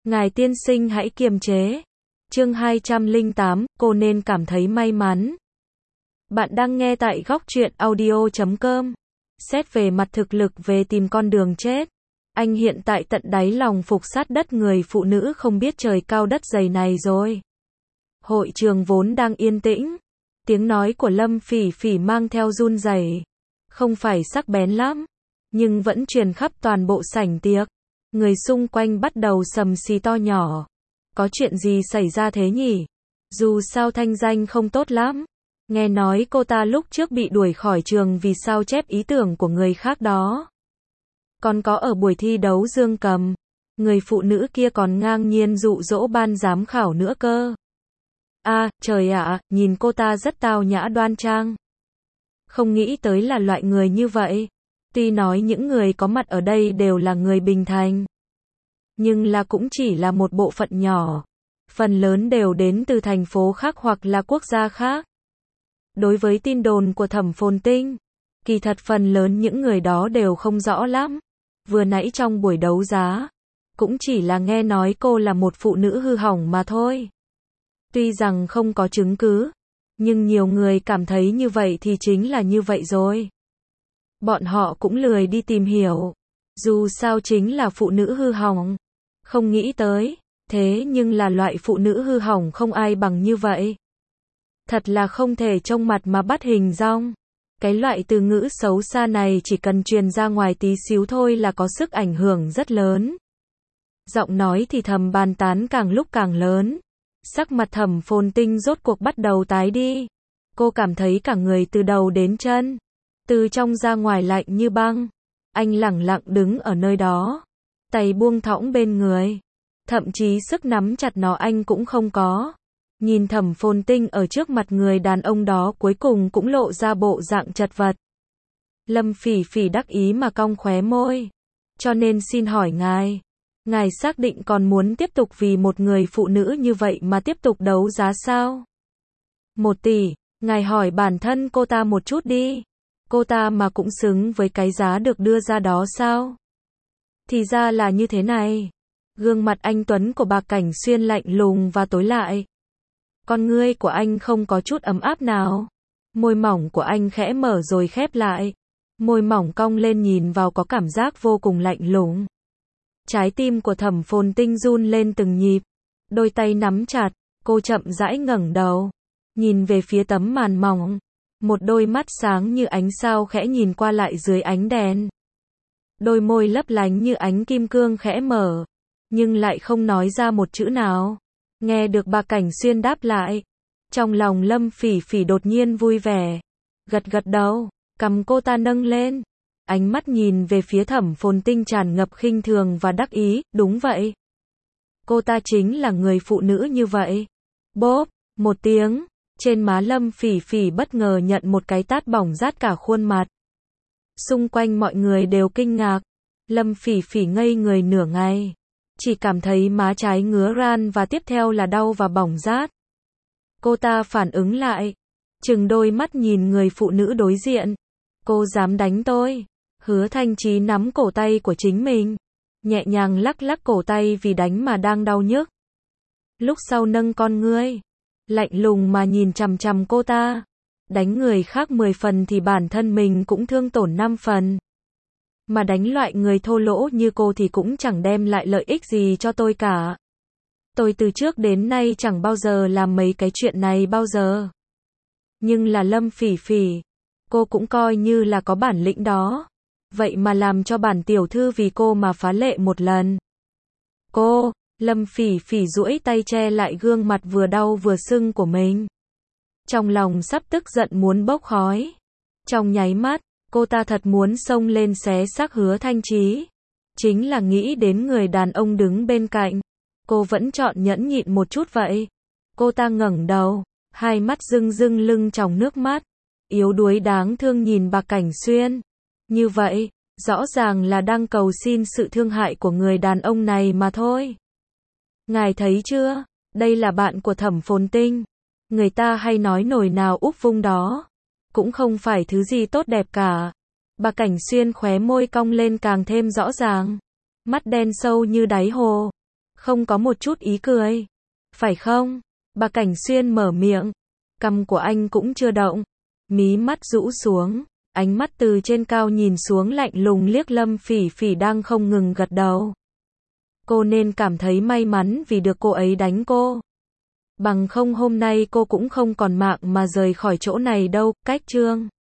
Ngài tiên sinh hãy kiềm chế. Chương 208, cô nên cảm thấy may mắn. Bạn đang nghe tại góc truyện audio.com. Xét về mặt thực lực về tìm con đường chết, anh hiện tại tận đáy lòng phục sát đất người phụ nữ không biết trời cao đất dày này rồi. Hội trường vốn đang yên tĩnh, tiếng nói của Lâm Phỉ Phỉ mang theo run rẩy, không phải sắc bén lắm, nhưng vẫn truyền khắp toàn bộ sảnh tiệc. Người xung quanh bắt đầu sầm xì to nhỏ. Có chuyện gì xảy ra thế nhỉ? Dù sao thanh danh không tốt lắm. Nghe nói cô ta lúc trước bị đuổi khỏi trường vì sao chép ý tưởng của người khác đó. Còn có ở buổi thi đấu dương cầm, người phụ nữ kia còn ngang nhiên dụ dỗ ban giám khảo nữa cơ. À, trời ạ, nhìn cô ta rất tao nhã đoan trang. Không nghĩ tới là loại người như vậy. Tuy nói những người có mặt ở đây đều là người Bình Thành, nhưng là cũng chỉ là một bộ phận nhỏ. Phần lớn đều đến từ thành phố khác hoặc là quốc gia khác. Đối với tin đồn của Thẩm Phồn Tinh, kỳ thật phần lớn những người đó đều không rõ lắm. Vừa nãy trong buổi đấu giá, cũng chỉ là nghe nói cô là một phụ nữ hư hỏng mà thôi. Tuy rằng không có chứng cứ, nhưng nhiều người cảm thấy như vậy thì chính là như vậy rồi. Bọn họ cũng lười đi tìm hiểu. Dù sao chính là phụ nữ hư hỏng. Không nghĩ tới, thế nhưng là loại phụ nữ hư hỏng không ai bằng như vậy. Thật là không thể trông mặt mà bắt hình dong. Cái loại từ ngữ xấu xa này chỉ cần truyền ra ngoài tí xíu thôi là có sức ảnh hưởng rất lớn. Giọng nói thì thầm bàn tán càng lúc càng lớn. Sắc mặt Thẩm Phồn Tinh rốt cuộc bắt đầu tái đi. Cô cảm thấy cả người từ đầu đến chân, từ trong ra ngoài lạnh như băng. Anh lẳng lặng đứng ở nơi đó, tay buông thõng bên người. Thậm chí sức nắm chặt nó anh cũng không có. Nhìn Thẩm Phồn Tinh ở trước mặt người đàn ông đó cuối cùng cũng lộ ra bộ dạng chật vật. Lâm Phỉ Phỉ đắc ý mà cong khóe môi. Cho nên xin hỏi ngài xác định còn muốn tiếp tục vì một người phụ nữ như vậy mà tiếp tục đấu giá sao? 1 tỷ, ngài hỏi bản thân cô ta một chút đi. Cô ta mà cũng xứng với cái giá được đưa ra đó sao? Thì ra là như thế này. Gương mặt anh tuấn của Bạc Cảnh Xuyên lạnh lùng và tối lại. Con ngươi của anh không có chút ấm áp nào. Môi mỏng của anh khẽ mở rồi khép lại. Môi mỏng cong lên nhìn vào có cảm giác vô cùng lạnh lùng. Trái tim của Thẩm Phồn Tinh run lên từng nhịp. Đôi tay nắm chặt, cô chậm rãi ngẩng đầu, nhìn về phía tấm màn mỏng. Một đôi mắt sáng như ánh sao khẽ nhìn qua lại dưới ánh đèn. Đôi môi lấp lánh như ánh kim cương khẽ mở, nhưng lại không nói ra một chữ nào. Nghe được Bạc Cảnh Xuyên đáp lại, trong lòng Lâm Phỉ Phỉ đột nhiên vui vẻ. Gật gật đầu, cằm cô ta nâng lên. Ánh mắt nhìn về phía Thẩm Phồn Tinh tràn ngập khinh thường và đắc ý, đúng vậy. Cô ta chính là người phụ nữ như vậy. Bốp, một tiếng. Trên má Lâm Phỉ Phỉ bất ngờ nhận một cái tát bỏng rát cả khuôn mặt. Xung quanh mọi người đều kinh ngạc. Lâm Phỉ Phỉ ngây người nửa ngày. Chỉ cảm thấy má trái ngứa ran và tiếp theo là đau và bỏng rát. Cô ta phản ứng lại. Trừng đôi mắt nhìn người phụ nữ đối diện. Cô dám đánh tôi? Hứa Thanh Chí nắm cổ tay của chính mình. Nhẹ nhàng lắc lắc cổ tay vì đánh mà đang đau nhức. Lúc sau nâng con ngươi. Lạnh lùng mà nhìn chằm chằm cô ta. Đánh người khác 10 phần thì bản thân mình cũng thương tổn 5 phần. Mà đánh loại người thô lỗ như cô thì cũng chẳng đem lại lợi ích gì cho tôi cả. Tôi từ trước đến nay chẳng bao giờ làm mấy cái chuyện này bao giờ. Nhưng là Lâm Phỉ Phỉ, cô cũng coi như là có bản lĩnh đó. Vậy mà làm cho bản tiểu thư vì cô mà phá lệ một lần. Cô, Lâm Phỉ Phỉ duỗi tay che lại gương mặt vừa đau vừa sưng của mình. Trong lòng sắp tức giận muốn bốc khói. Trong nháy mắt, cô ta thật muốn xông lên xé xác Hứa Thanh Chí. Chính là nghĩ đến người đàn ông đứng bên cạnh. Cô vẫn chọn nhẫn nhịn một chút vậy. Cô ta ngẩng đầu, hai mắt rưng rưng lưng tròng nước mắt. Yếu đuối đáng thương nhìn Bạc Cảnh Xuyên. Như vậy, rõ ràng là đang cầu xin sự thương hại của người đàn ông này mà thôi. Ngài thấy chưa, đây là bạn của Thẩm Phồn Tinh. Người ta hay nói nồi nào úp vung đó. Cũng không phải thứ gì tốt đẹp cả. Bạc Cảnh Xuyên khóe môi cong lên càng thêm rõ ràng. Mắt đen sâu như đáy hồ. Không có một chút ý cười. Phải không? Bà Cảnh Xuyên mở miệng. Cằm của anh cũng chưa động. Mí mắt rũ xuống. Ánh mắt từ trên cao nhìn xuống lạnh lùng liếc Lâm Phỉ Phỉ đang không ngừng gật đầu. Cô nên cảm thấy may mắn vì được cô ấy đánh cô. Bằng không hôm nay cô cũng không còn mạng mà rời khỏi chỗ này đâu. Cách chương